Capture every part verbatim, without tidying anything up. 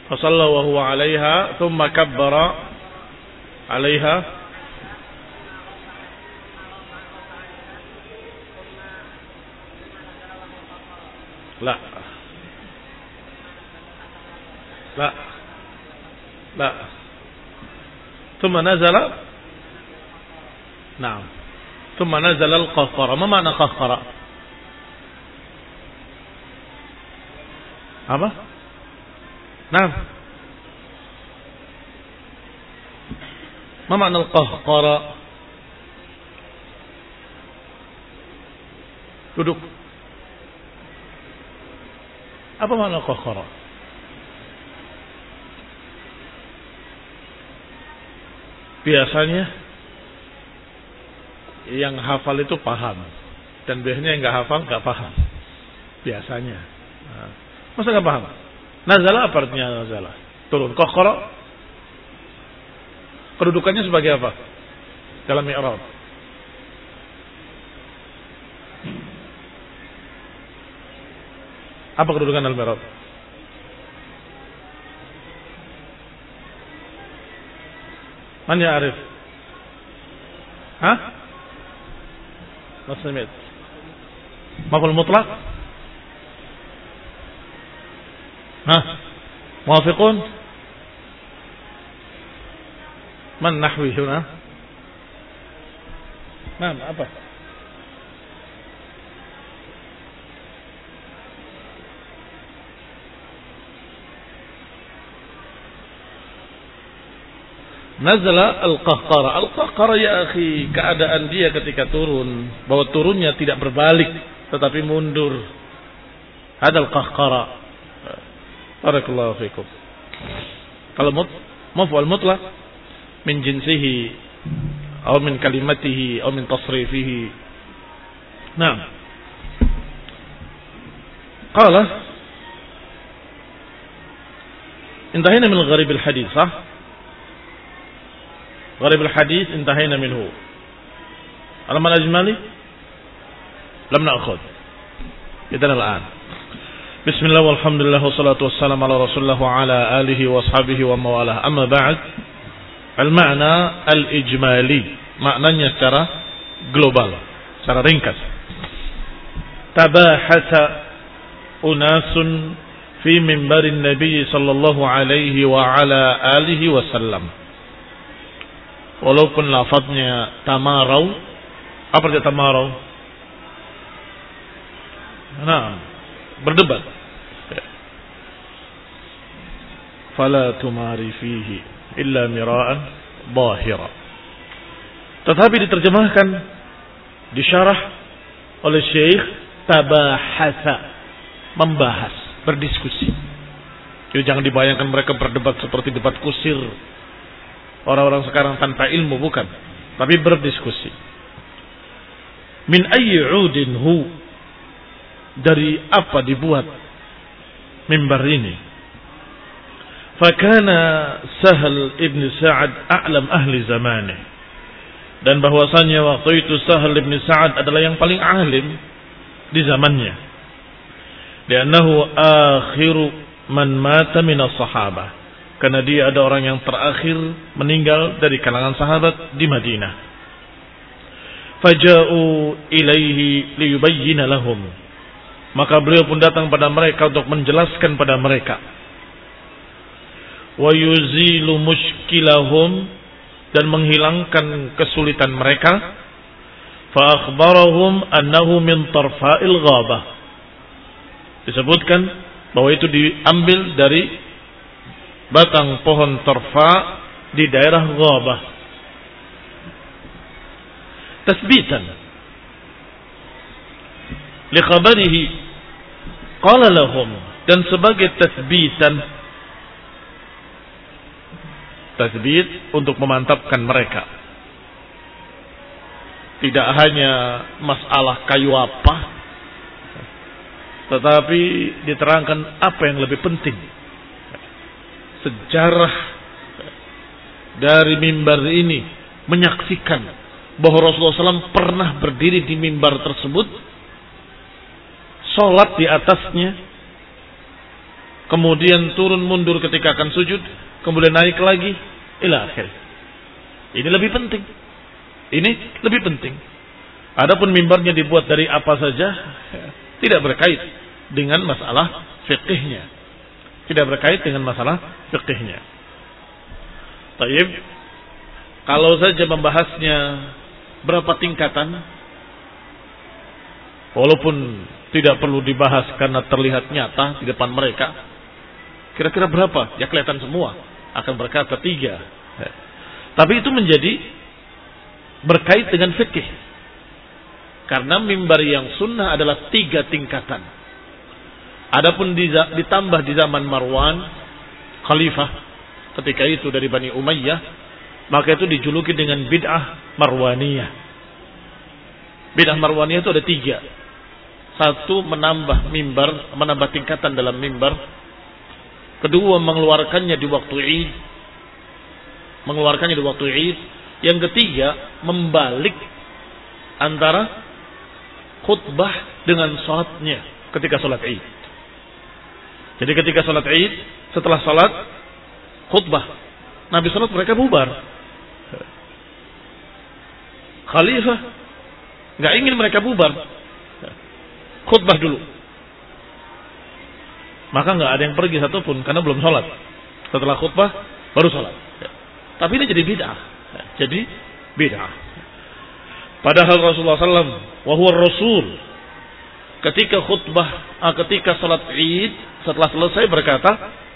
Fasalla wa huwa 'alaiha thumma kabbara 'alaiha. La. La. La. Thumma nazala. Naam. Thumma nazala al-qahqara. Ma makna qahqara? Apa? Naam. Ma makna al-qahqara? Duduk. Apa makna qahqara? Biasanya yang hafal itu paham, dan biasanya yang nggak hafal nggak paham. Biasanya, nah, masa nggak paham? Nazala apa artinya nazala? Turun. Qahqara kedudukannya sebagai apa dalam i'rab? Apa kedudukan dalam i'rab? Man ya'rif? Hah? Masmid. Maf'ul mutlaq? Hah? Muwafiqun? Man nahwi huna? Naam, apa? Nazala al-qahqara. Al-qahqara ya akhi, keadaan dia ketika turun, bahwa turunnya tidak berbalik tetapi mundur. Hadal qahqara. Barakallahu fikum. Kalau mut maf'ul mutlaq min jinsihi atau min kalimatihi atau min tasrifihi. Naam. Qala intahina min gharib al-hadith, sah? غريب الحديث انتهينا منه. ألم الأجمالي لم نأخذ. إذن الآن بسم الله والحمد لله والصلاة والسلام على رسول الله وعلى آله وأصحابه وموالاه. أما بعد, المعنى الإجمالي, maknanya secara global, secara ringkas. Tabahatha unasun fi mimbarin Nabi sallallahu alaihi wa ala alihi wasallam. Walaupun lafadznya tamarau, apa artinya tamarau? Nah, berdebat. Fala tumari fihi illa mira'an zahira. Tetapi diterjemahkan, disyarah oleh Syekh, tabahasa, membahas, berdiskusi. Jadi jangan dibayangkan mereka berdebat seperti debat kusir orang-orang sekarang tanpa ilmu, bukan, tapi berdiskusi. Min ayyi 'udin hu, dari apa dibuat mimbar ini? Fakana Sahal ibn Sa'ad a'lam ahli zamanih, dan bahwasanya waktu itu Sahal ibn Sa'ad adalah yang paling alim di zamannya. Li'annahu akhiru man mata minas sahabah, karena dia ada orang yang terakhir meninggal dari kalangan sahabat di Madinah. Faja'u ilaihi liyubayyina lahum, maka beliau pun datang pada mereka untuk menjelaskan pada mereka. Wa yuzilu mushkilahum, dan menghilangkan kesulitan mereka. Fa akhbarahum annahu min tarfa'il ghabah, disebutkan bahwa itu diambil dari batang pohon tarfa di daerah Ghabah. Tasbitan li khabarihi qala lahum, dan sebagai tasbitan, tasbit untuk memantapkan mereka. Tidak hanya masalah kayu apa, tetapi diterangkan apa yang lebih penting. Sejarah dari mimbar ini menyaksikan bahwa Rasulullah shallallahu alaihi wasallam pernah berdiri di mimbar tersebut, sholat di atasnya, kemudian turun mundur ketika akan sujud, kemudian naik lagi, ila akhir. Ini lebih penting. Ini lebih penting. Adapun mimbarnya dibuat dari apa saja, tidak berkait dengan masalah fiqihnya. Tidak berkait dengan masalah fiqihnya. Taib, kalau saja membahasnya berapa tingkatan, walaupun tidak perlu dibahas karena terlihat nyata di depan mereka, kira-kira berapa? Ya kelihatan semua. Akan berkata tiga. Tapi itu menjadi berkait dengan fikih. Karena mimbar yang sunnah adalah tiga tingkatan. Adapun ditambah di zaman Marwan, khalifah ketika itu dari Bani Umayyah, maka itu dijuluki dengan bid'ah Marwaniyah. Bid'ah Marwaniyah itu ada tiga. Satu, menambah mimbar, menambah tingkatan dalam mimbar. Kedua, mengeluarkannya di waktu Id. Mengeluarkannya di waktu Id. Yang ketiga, membalik antara khutbah dengan salatnya ketika salat Id. Jadi ketika salat Id, setelah salat khutbah, Nabi salat mereka bubar. Khalifah nggak ingin mereka bubar, khutbah dulu. Maka nggak ada yang pergi satupun karena belum salat. Setelah khutbah baru salat. Tapi ini jadi bid'ah. Jadi bid'ah. Padahal Rasulullah sallallahu alaihi wasallam, wa huwa Rasul, ketika khutbah, ketika salat Id, setelah selesai berkata,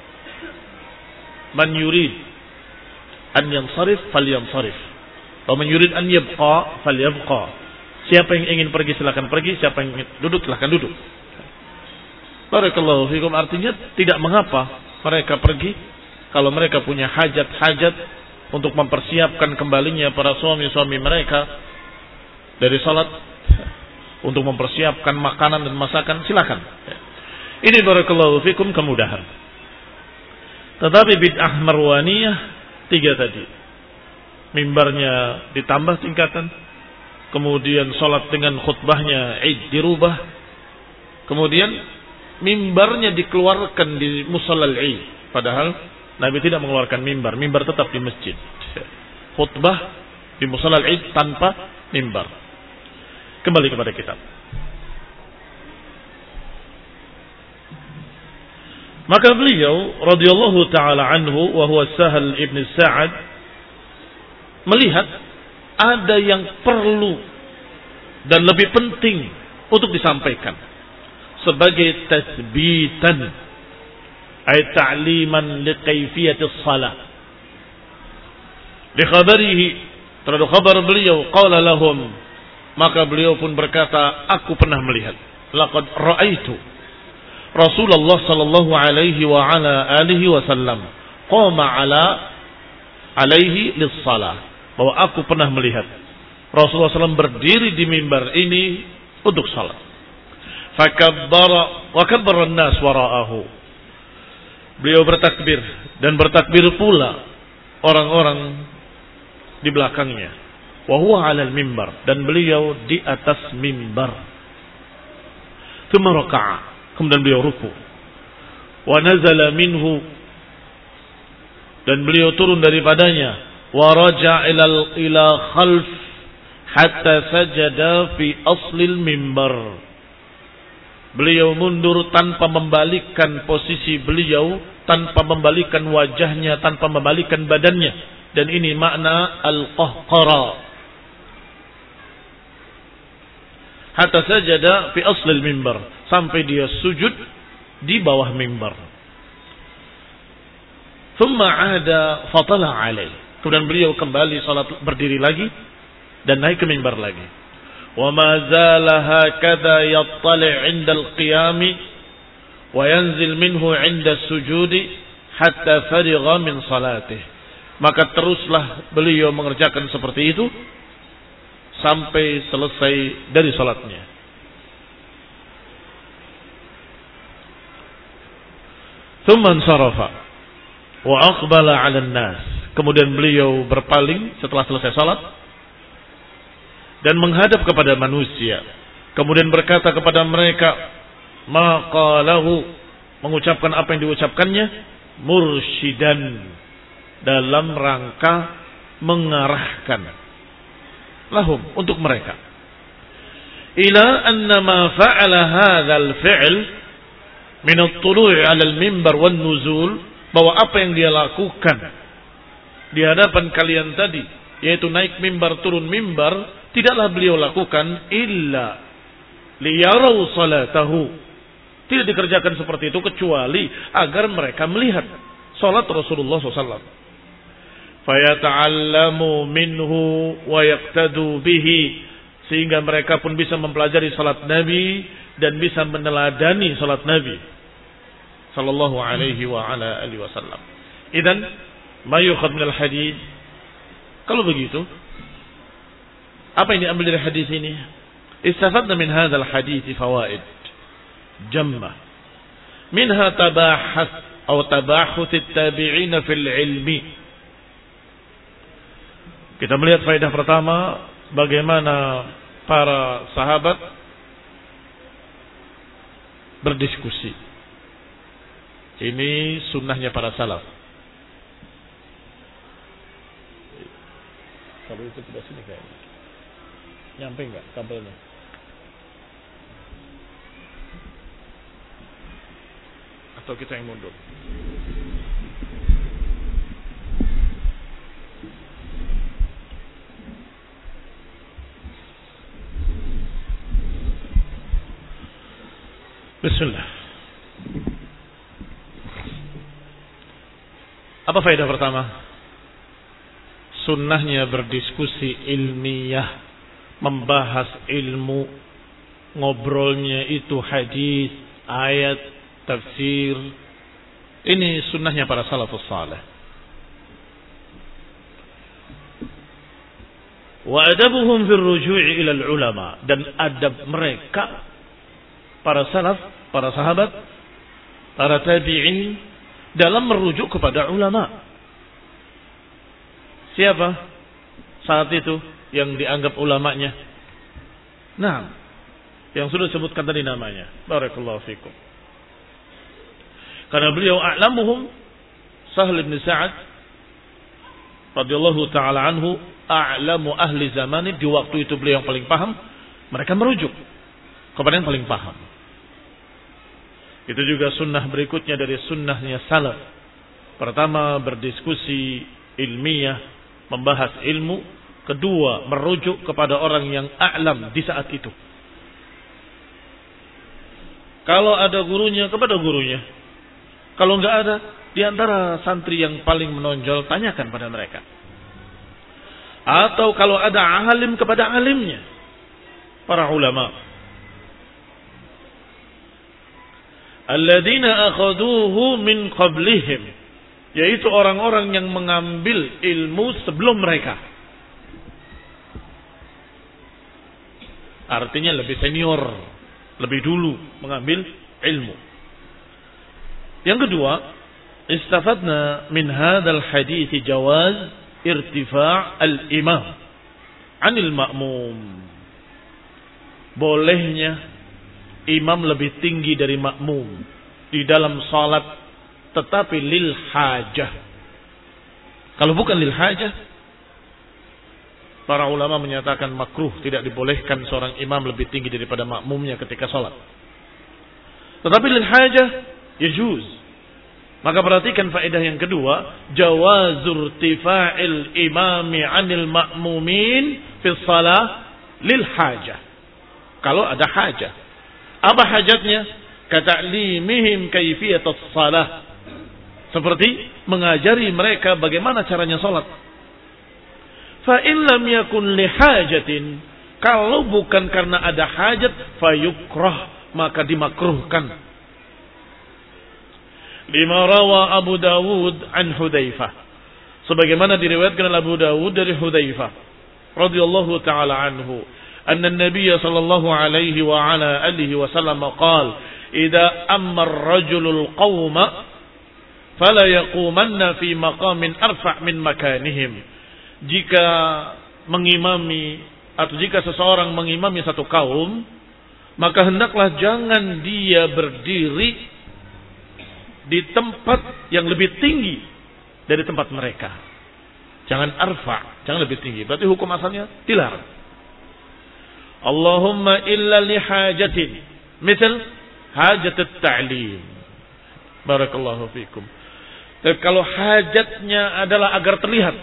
man yurid an yansarif falyansarif, wa man yurid an yabqa falyabqa. Siapa yang ingin pergi silakan pergi, siapa yang ingin duduk silakan duduk. Barakallahu fikum, artinya tidak mengapa mereka pergi kalau mereka punya hajat-hajat untuk mempersiapkan kembalinya para suami-suami mereka dari salat, untuk mempersiapkan makanan dan masakan, silakan. Ini barakallahu fikum kemudahan. Tetapi bid'ah Marwaniyah tiga tadi. Mimbarnya ditambah tingkatan, kemudian salat dengan khutbahnya Id dirubah, kemudian mimbarnya dikeluarkan di musallal Id. Padahal Nabi tidak mengeluarkan mimbar, mimbar tetap di masjid. Khutbah di musallal Id tanpa mimbar. Kembali kepada kitab. Maka beliau radhiyallahu taala anhu wa huwa Sahal ibn Sa'ad melihat ada yang perlu dan lebih penting untuk disampaikan sebagai tasbitan, ay ta'liman li kaifiyatis salat. Di khabarihi, terhadap khabar beliau, qala lahum, maka beliau pun berkata, aku pernah melihat, laqad ra'aitu Rasulullah sallallahu alaihi wa ala alihi wasallam qama ala alaihi lis-salah, bahwa aku pernah melihat Rasulullah sallallahu alaihi wasallam berdiri di mimbar ini untuk salat. Fakabbara wa kabbara an-nas wara'ahu. Beliau bertakbir dan bertakbir pula orang-orang di belakangnya. Wa huwa 'alal mimbar, dan beliau di atas mimbar. Tsumma raka'a, kemudian beliau ruku. Wa nazala minhu, dan beliau turun daripadanya. Wa raja'a ila ila khalf hatta sajada fi aslil mimbar. Beliau mundur tanpa membalikkan posisi beliau, tanpa membalikkan wajahnya, tanpa membalikkan badannya. Dan ini makna al-qahqara. Hatta sajada fi aslil mimbar, sampai dia sujud di bawah mimbar. Thumma ada fatala alaih, kemudian beliau kembali salat berdiri lagi dan naik ke mimbar lagi. Wa ma zala hakadha yattali' 'inda al-qiyam wa yanzil minhu 'inda as-sujudi hatta farigha min salatih. Maka teruslah beliau mengerjakan seperti itu sampai selesai dari salatnya. Thumma ansarafa wa aqbala 'ala an-nas. Kemudian beliau berpaling setelah selesai salat dan menghadap kepada manusia. Kemudian berkata kepada mereka, ma qalahu, mengucapkan apa yang diucapkannya mursyidan, dalam rangka mengarahkan lahum, untuk mereka, ila anna ma fa'ala hadzal fi'l min at-tulu' 'ala al-mimbar wan nuzul, bahwa apa yang dia lakukan di hadapan kalian tadi, yaitu naik mimbar turun mimbar, tidaklah beliau lakukan illa liyarau salatahu, tidak dikerjakan seperti itu kecuali agar mereka melihat salat Rasulullah shallallahu alaihi wasallam, fayata'allamu minhu wa yaqtadu bihi, sehingga mereka pun bisa mempelajari salat Nabi dan bisa meneladani salat Nabi sallallahu alaihi wa ala alihi wasallam. Idzan ma yukhad min al-hadis, kalau begitu apa yang diambil dari hadis ini? Istafadna min hadzal hadis fawaid jamma, minha tabahath atau tabahuth at-tabi'in fil ilmi. Kita melihat faedah pertama, bagaimana para sahabat berdiskusi. Ini sunnahnya para salaf. Kabel itu sudah sini kayaknya. Nyampe enggak kabelnya? Atau kita yang mundur? Bismillah. Apa faedah pertama? Sunnahnya berdiskusi ilmiah, membahas ilmu, ngobrolnya itu hadis, ayat, tafsir. Ini sunnahnya para salafus salih. Wa adabuhum fil ruju'i ila ulama, dan adab mereka para salaf, para sahabat, para tabi'in dalam merujuk kepada ulama. Siapa saat itu yang dianggap ulamanya? Nah, yang sudah disebutkan tadi namanya. Barakallahu fikum. Karena beliau a'lamuhum, Sahl bin Sa'ad radhiyallahu taala anhu, a'lamu ahli zamani, di waktu itu beliau yang paling paham, mereka merujuk kepada yang paling paham. Itu juga sunnah berikutnya dari sunnahnya salaf. Pertama, berdiskusi ilmiah, membahas ilmu. Kedua, merujuk kepada orang yang a'lam di saat itu. Kalau ada gurunya, kepada gurunya. Kalau enggak ada, di antara santri yang paling menonjol, tanyakan pada mereka. Atau kalau ada alim, kepada alimnya, para ulama. Alladzina akhaduhu min qablihim, yaitu orang-orang yang mengambil ilmu sebelum mereka. Artinya lebih senior, lebih dulu mengambil ilmu. Yang kedua, istafadna min hadzal hadits jawaz irtifa' al-imam 'anil ma'mum. Bolehnya imam lebih tinggi dari makmum di dalam salat, tetapi lil hajah. Kalau bukan lil hajah, para ulama menyatakan makruh, tidak dibolehkan seorang imam lebih tinggi daripada makmumnya ketika salat. Tetapi lil hajah yajuz. Maka perhatikan faedah yang kedua, jawazur tifa'il imami 'anil ma'mumin fi shalah lil hajah. Kalau ada hajah. Apa hajatnya? Kata'limihim kaifiyatus shalah. Seperti mengajari mereka bagaimana caranya salat. Fa in lam yakun li hajatin, kalau bukan karena ada hajat, fayukrah, maka dimakruhkan. Lima rawa Abu Dawud an Hudzaifah, sebagaimana diriwayatkan oleh Abu Dawud dari Hudzaifah radhiyallahu taala anhu, anna an-nabiy sallallahu alaihi wa ala alihi wasallam qala idza amma ar-rajulul qauma fala yaqumanna fi maqamin arfa' min makanihim. Jika mengimami atau jika seseorang mengimami satu kaum, maka hendaklah jangan dia berdiri di tempat yang lebih tinggi dari tempat mereka. Jangan arfa, jangan lebih tinggi. Berarti hukum asalnya dilarang. Allahumma illa li hajatin, misal hajat at-ta'lim. Barakallahu fikum. Dan kalau hajatnya adalah agar terlihat,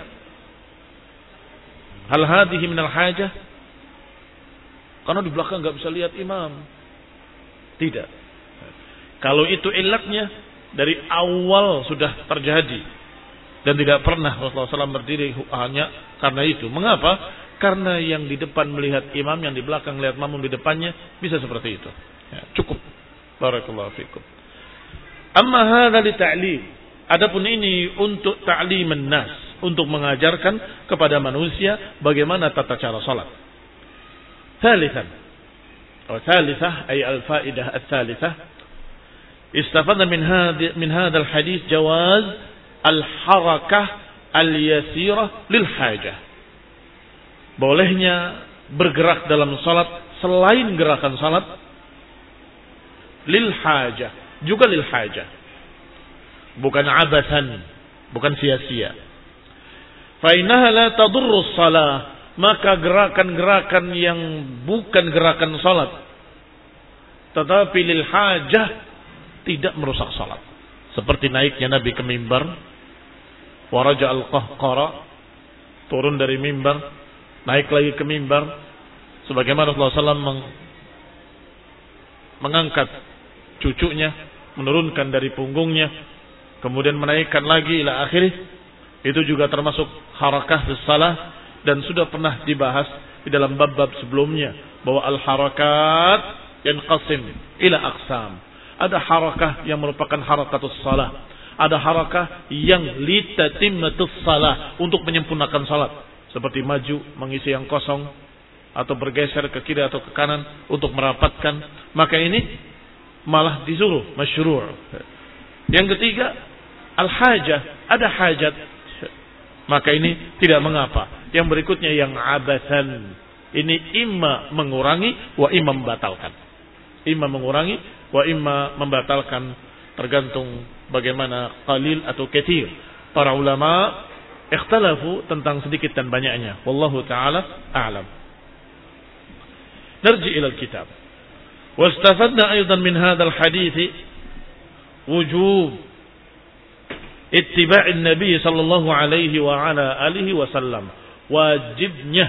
hal hadhihi minal hajah, karena di belakang nggak bisa lihat imam. Tidak. Kalau itu ilatnya dari awal sudah terjadi dan tidak pernah Rasulullah shallallahu alaihi wasallam berdiri hanya karena itu. Mengapa? Karena yang di depan melihat imam, yang di belakang melihat makmum di depannya, bisa seperti itu. Ya, cukup. Barakallahu fikum. Amma hadza li ta'lim. Adapun ini untuk ta'liman nas, untuk mengajarkan kepada manusia bagaimana tata cara salat. Thalithan. Thalitha ay al-fa'idah ats-tsalitsah. Istafadna min hadha min hadzal hadits jawaz al-harakah al-yasirah lil hajah. Bolehnya bergerak dalam salat selain gerakan salat lil hajah, juga lil hajah. Bukan abathan, bukan sia-sia. Fa innaha la tadurru shalah, maka gerakan-gerakan yang bukan gerakan salat tetapi lil hajah tidak merusak salat. Seperti naiknya Nabi ke mimbar, wa raja al-qahqara, turun dari mimbar, naik lagi ke mimbar, sebagaimana Rasulullah shallallahu alaihi wasallam mengangkat cucunya, menurunkan dari punggungnya, kemudian menaikkan lagi ila akhirih. Itu juga termasuk harakah salah, dan sudah pernah dibahas di dalam bab-bab sebelumnya bahwa al-harakat yanqasim ila aqsam. Ada harakah yang merupakan harakatus salah, ada harakah yang litatimmatus salah, untuk menyempurnakan salat, seperti maju mengisi yang kosong atau bergeser ke kiri atau ke kanan untuk merapatkan. Maka ini malah disuruh masyru'. Yang ketiga, al-hajah, ada hajat, maka ini tidak mengapa. Yang berikutnya yang abathan, ini imma mengurangi wa imma membatalkan. Imma mengurangi wa imma membatalkan, tergantung bagaimana qalil atau katsir. Para ulama ikhtalafu tentang sedikit dan banyaknya. Wallahu taala a'lam. Narji ila al-kitab. Wastafadna aidan min hadzal hadits wujub ittiba'in nabi sallallahu alaihi wa ala alihi wasallam. Wajibnya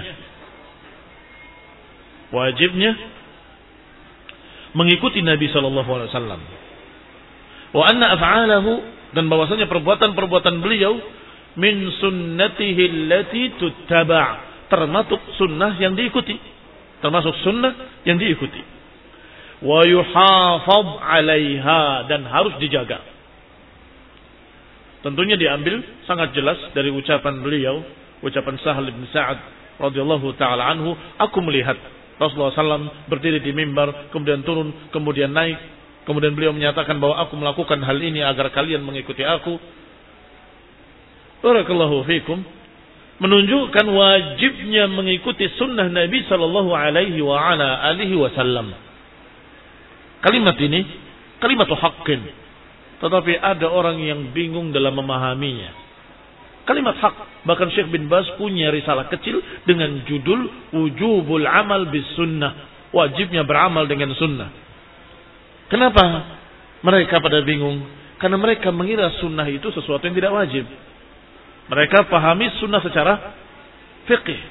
wajibnya mengikuti Nabi sallallahu alaihi wasallam. Wa anna af'alahu, dan bahwasanya perbuatan-perbuatan beliau min sunnatihi allati tuttaba', termasuk sunnah yang diikuti, termasuk sunnah yang diikuti. Wa yuhafaz 'alaiha, dan harus dijaga. Tentunya diambil sangat jelas dari ucapan beliau, ucapan Sahal bin Sa'ad radhiyallahu taala anhu, aku melihat Rasulullah sallallahu alaihi wasallam berdiri di mimbar, kemudian turun, kemudian naik, kemudian beliau menyatakan bahwa aku melakukan hal ini agar kalian mengikuti aku. Barakallahu fikum. Menunjukkan wajibnya mengikuti sunnah Nabi sallallahu alaihi wa ala alihi wasallam. Kalimat ini kalimat haqqin, tetapi ada orang yang bingung dalam memahaminya. Kalimat hak, bahkan Syekh bin Baz punya risalah kecil dengan judul Wujubul Amal bis Sunnah, wajibnya beramal dengan sunnah. Kenapa mereka pada bingung? Karena mereka mengira sunnah itu sesuatu yang tidak wajib. Mereka pahami sunnah secara fiqih.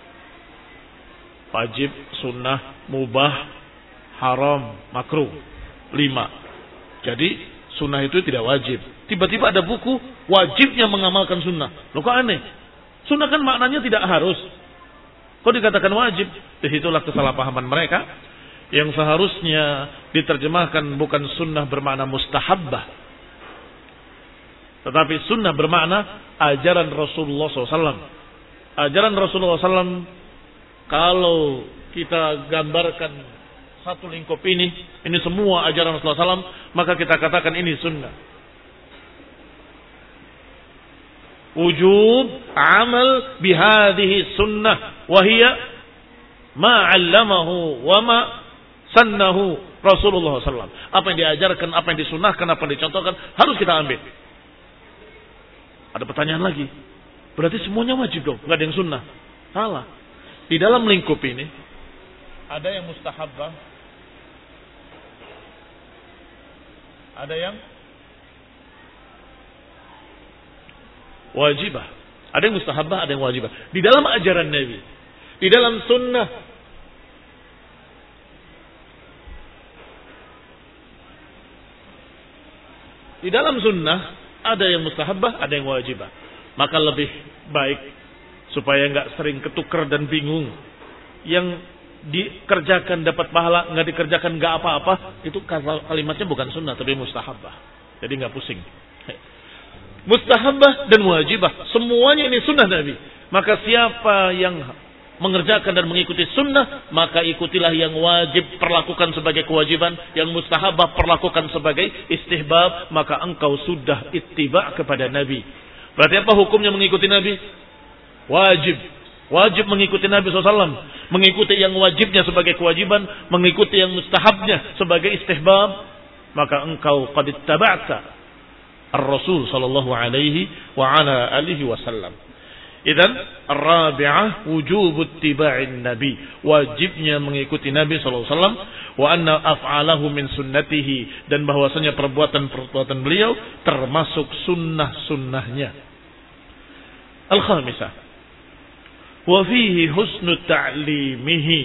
Wajib, sunnah, mubah, haram, makruh. Lima. Jadi sunnah itu tidak wajib. Tiba-tiba ada buku wajibnya mengamalkan sunnah. Loh kok aneh? Sunnah kan maknanya tidak harus. Kok dikatakan wajib? Disitulah kesalahpahaman mereka. Yang seharusnya diterjemahkan bukan sunnah bermakna mustahabbah, tetapi sunnah bermakna ajaran Rasulullah shallallahu alaihi wasallam. Ajaran Rasulullah shallallahu alaihi wasallam, kalau kita gambarkan satu lingkup ini, ini semua ajaran Rasulullah shallallahu alaihi wasallam, maka kita katakan ini sunnah. Wujub amal bihadhihi sunnah, wahiyya ma 'allamahu wa ma sannahu Rasulullah shallallahu alaihi wasallam. Apa yang diajarkan, apa yang disunahkan, apa yang dicontohkan harus kita ambil. Ada pertanyaan lagi. Berarti semuanya wajib dong, nggak ada yang sunnah. Salah. Di dalam lingkup ini ada yang mustahabbah, ada yang wajibah. Ada yang mustahabbah, ada yang wajibah. Di dalam ajaran Nabi, di dalam sunnah, di dalam sunnah ada yang mustahabbah, ada yang wajibah. Maka lebih baik supaya nggak sering ketukar dan bingung. Yang dikerjakan dapat pahala, nggak dikerjakan nggak apa-apa. Itu kalimatnya bukan sunnah tapi mustahabbah. Jadi nggak pusing. Mustahabbah dan wajibah, semuanya ini sunnah Nabi. Maka siapa yang mengerjakan dan mengikuti sunnah, maka ikutilah yang wajib perlakukan sebagai kewajiban, yang mustahabbah perlakukan sebagai istihbab, maka engkau sudah ittiba kepada Nabi. Berarti apa hukumnya mengikuti Nabi? Wajib. Wajib mengikuti Nabi shallallahu alaihi wasallam. Mengikuti yang wajibnya sebagai kewajiban, mengikuti yang mustahabnya sebagai istihbab, maka engkau qad ittaba'ta ar-Rasul sallallahu alaihi wa ala alihi wasallam. Idzan ar-rabi'ah wujub ittiba'in nabi, wajibnya mengikuti Nabi sallallahu alaihi wasallam, wa anna af'alahu min sunnatihi, dan bahwasanya perbuatan-perbuatan beliau termasuk sunnah-sunnahnya. Al-khamisah wa fihi husnu ta'limihi,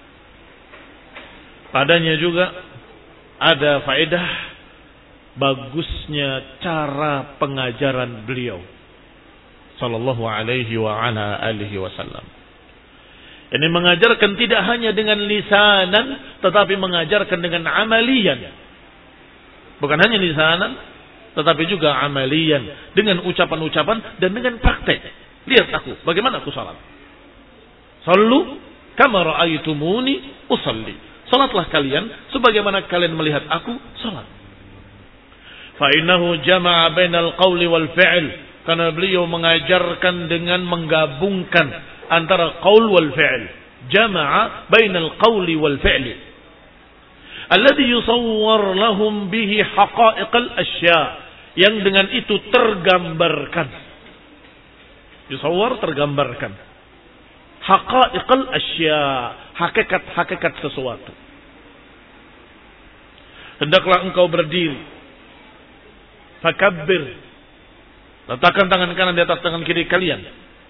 padanya juga ada faedah bagusnya cara pengajaran beliau sallallahu alaihi wa ala alihi wasallam. Ini mengajarkan tidak hanya dengan lisanan, tetapi mengajarkan dengan amalian. Bukan hanya lisanan, tetapi juga amalian, dengan ucapan-ucapan dan dengan praktek. Lihat aku, bagaimana aku salat. Sallu kama ra'aitumuni usalli. Salatlah kalian sebagaimana kalian melihat aku salat. Fa innahu jama'a bainal qawli wal fi'l, karena beliau mengajarkan dengan menggabungkan antara qaul wal fi'l. Jama'a bainal qawli wal fi'li alladhi yusawwar lahum bihi haqa'iqal asya', yang dengan itu tergambarkan, yusawwar tergambarkan, haqa'iqal asya', hakikat-hakikat sesuatu. Hendaklah engkau berdiri, fakabbir, letakkan tangan kanan di atas tangan kiri kalian,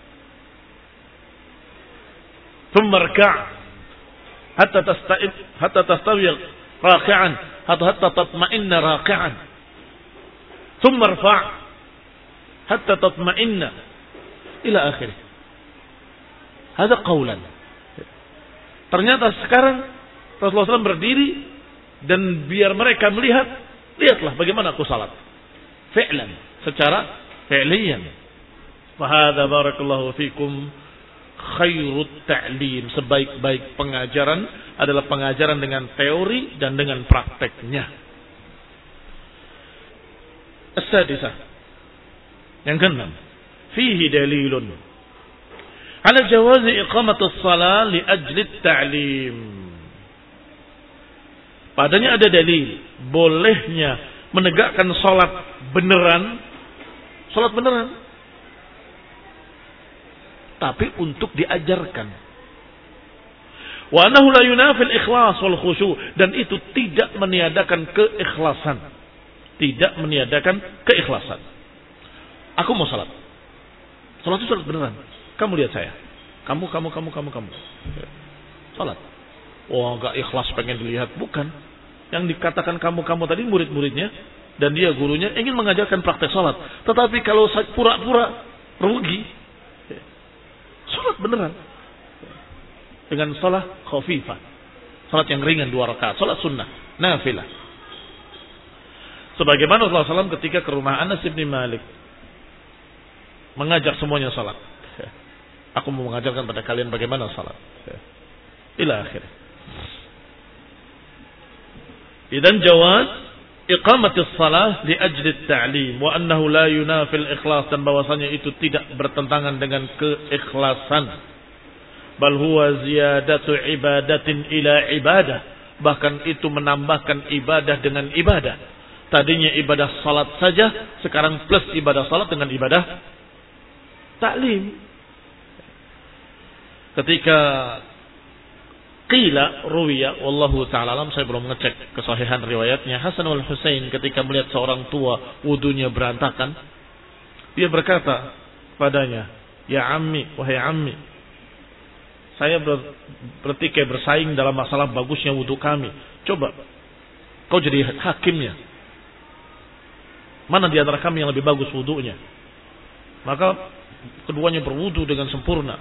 thumma rka' hatta tasta'ib hatta tastawi raki'an hatta hatta tatma'inna raki'an, thumma rfa' hatta tatma'inna ila akhirih. Hada qawlan. Ternyata sekarang Rasulullah shallallahu alaihi wasallam berdiri, dan biar mereka melihat, lihatlah bagaimana aku salat. Fi'lan, secara fi'liyan. Fahadha barakallahu fikum khairut ta'lim, sebaik-baik pengajaran adalah pengajaran dengan teori dan dengan prakteknya. As-sadisah, yang keenam, fihi dalilun ala jawazi iqamatus shalah li ajli ta'lim. Padanya ada dalil bolehnya menegakkan salat beneran, salat beneran, tapi untuk diajarkan. Wa annahu la yunafil ikhlas wal khusyu', dan itu tidak meniadakan keikhlasan, tidak meniadakan keikhlasan. Aku mau salat, salat itu salat beneran. Kamu lihat saya, kamu, kamu, kamu, kamu, kamu, salat. Wah, enggak ikhlas pengen dilihat, bukan. Yang dikatakan kamu-kamu tadi murid-muridnya, dan dia gurunya ingin mengajarkan praktek salat. Tetapi kalau pura-pura rugi, salat beneran dengan salat khafifah, salat yang ringan dua rakaat, salat sunnah, nafilah. Sebagaimana Rasulullah shallallahu alaihi wasallam ketika ke rumah Anas bin Malik mengajak semuanya salat. Aku mau mengajarkan pada kalian bagaimana salat. Ila akhir. Idan jawaz iqamatis salah li ajli at-ta'lim wa annahu la yunafil ikhlas, dan bahwasanya itu tidak bertentangan dengan keikhlasan. Bal huwa ziyadatu ibadatin ila ibadah, bahkan itu menambahkan ibadah dengan ibadah. Tadinya ibadah salat saja, sekarang plus ibadah salat dengan ibadah taklim. Ketika qila ruwiya, wallahu ta'ala alam, saya belum ngecek kesahihan riwayatnya, Hasan wal Husain ketika melihat seorang tua wudunya berantakan, dia berkata padanya, ya ammi, wahai ammi, saya ber, bertikai bersaing dalam masalah bagusnya wudu kami. Coba kau jadi hakimnya. Mana di antara kami yang lebih bagus wudunya? Maka keduanya berwudu dengan sempurna.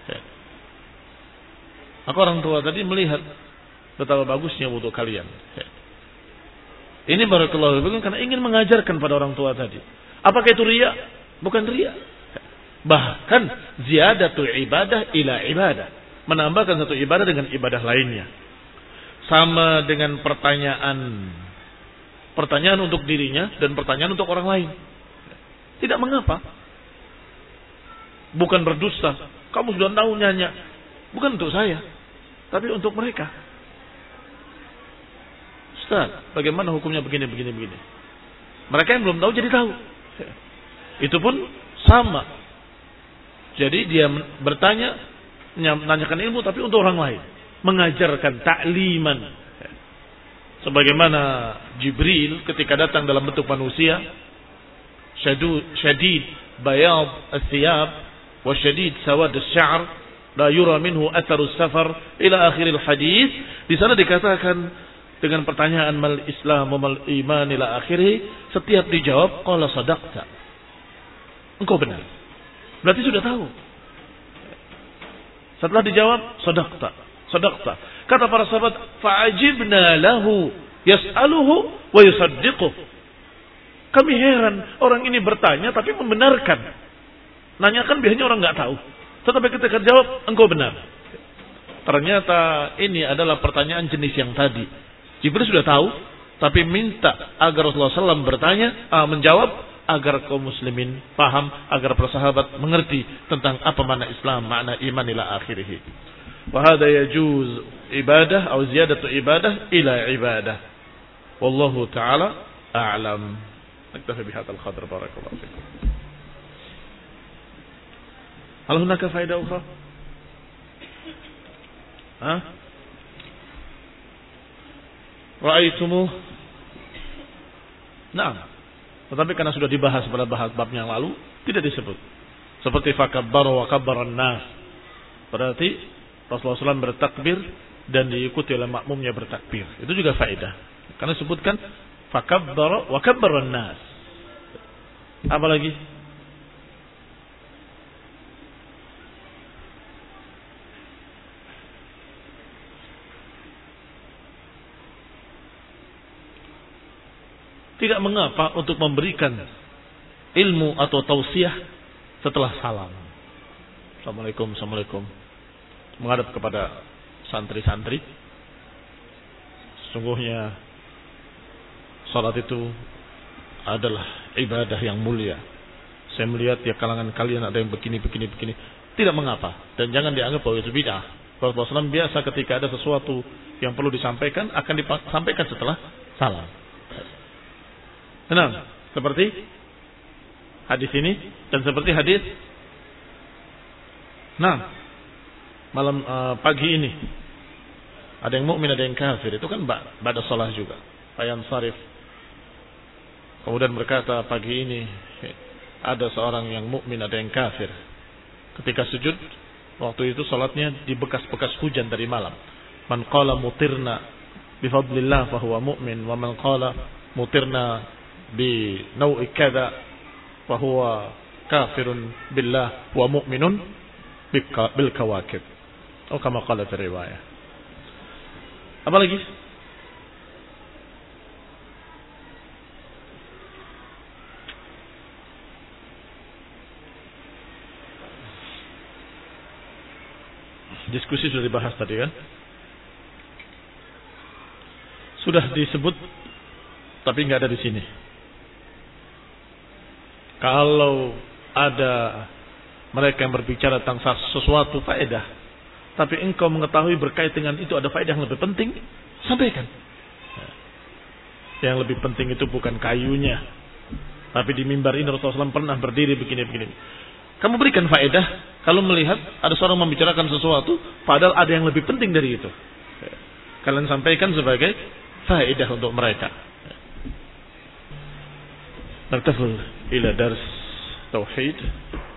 Maka orang tua tadi melihat betapa bagusnya wudu kalian. Ini barakallahu fikum karena ingin mengajarkan pada orang tua tadi. Apakah itu riya? Bukan riya. Bahkan ziyadatu ibadah ila ibadah. Menambahkan satu ibadah dengan ibadah lainnya. Sama dengan pertanyaan. Pertanyaan untuk dirinya dan pertanyaan untuk orang lain. Tidak mengapa. Bukan berdusta. Kamu sudah tahu nyanyi. Bukan untuk saya. Tapi untuk mereka. Ustaz, bagaimana hukumnya begini, begini, begini. Mereka yang belum tahu jadi tahu. Itu pun sama. Jadi dia bertanya, menanyakan ilmu tapi untuk orang lain. Mengajarkan takliman. Sebagaimana Jibril ketika datang dalam bentuk manusia, syadid bayad as-siyab wa syadid sawad as-sya'r, la yura minhu atharu safar ila akhiril hadis. Di sana dikatakan dengan pertanyaan mal Islam wa mal iman ila akhirih, setiap dijawab qala sadaqta. Engkau benar. Berarti sudah tahu. Setelah dijawab sadaqta, sadaqta. Kata para sahabat, fa'ajibna lahu yas'aluhu wa yusaddiquh. Kami heran, orang ini bertanya tapi membenarkan. Nanyakan biasanya orang enggak tahu. Tetapi ketika jawab, engkau benar. Ternyata ini adalah pertanyaan jenis yang tadi. Jibril sudah tahu, tapi minta agar Rasulullah shallallahu alaihi wasallam bertanya, ah, menjawab, agar kaum muslimin paham, agar para sahabat mengerti tentang apa makna Islam, makna iman ila akhirih. Wa hadha yajuz ibadah atau ziyadatu ibadah ila ibadah. Wallahu taala a'lam. Naktafi bihadzal qadr, barakallahu fikum. Hal hunaka faedah ukhra? Ha? Ra'aitumuh? Naam. Tetapi karena sudah dibahas pada bahas bab yang lalu, tidak disebut. Seperti fakabbaru wa kabbaran nas. Berarti Rasulullah shallallahu alaihi wasallam bertakbir dan diikuti oleh makmumnya bertakbir. Itu juga faedah. Karena disebutkan fakabbaru wa kabbaran nas. Apa lagi? Tidak mengapa untuk memberikan ilmu atau tausiah setelah salam. Assalamualaikum, assalamualaikum. Menghadap kepada santri-santri. Sesungguhnya salat itu adalah ibadah yang mulia. Saya melihat ya kalangan kalian ada yang begini, begini, begini. Tidak mengapa. Dan jangan dianggap bahwa itu bid'ah. Rasulullah shallallahu alaihi wasallam biasa ketika ada sesuatu yang perlu disampaikan, akan disampaikan setelah salam. Nah, seperti hadis ini dan seperti hadis nah malam uh, pagi ini ada yang mukmin ada yang kafir, itu kan ba'da shalah juga. Fayan sarif kemudian berkata pagi ini ada seorang yang mukmin ada yang kafir. Ketika sujud waktu itu salatnya di bekas-bekas hujan dari malam. Man qala mutirna bi fadlillah fa huwa mu'min wa man qala mutirna bi nau'i kadza fa huwa kafirun billah wa mu'minun bil kawakib. Oh kama qala fi riwayah. Apa lagi? Diskusi sudah dibahas tadi kan? Sudah disebut tapi nggak ada di sini. Kalau ada mereka yang berbicara tentang sesuatu faedah, tapi engkau mengetahui berkait dengan itu ada faedah yang lebih penting, Sampaikan. Yang lebih penting itu bukan kayunya, tapi di mimbar ini Rasulullah shallallahu alaihi wasallam pernah berdiri begini-begini. Kamu berikan faedah kalau melihat ada seorang membicarakan sesuatu, padahal ada yang lebih penting dari itu. Kalian sampaikan sebagai faedah untuk mereka. Nartaful ila dars tauhid.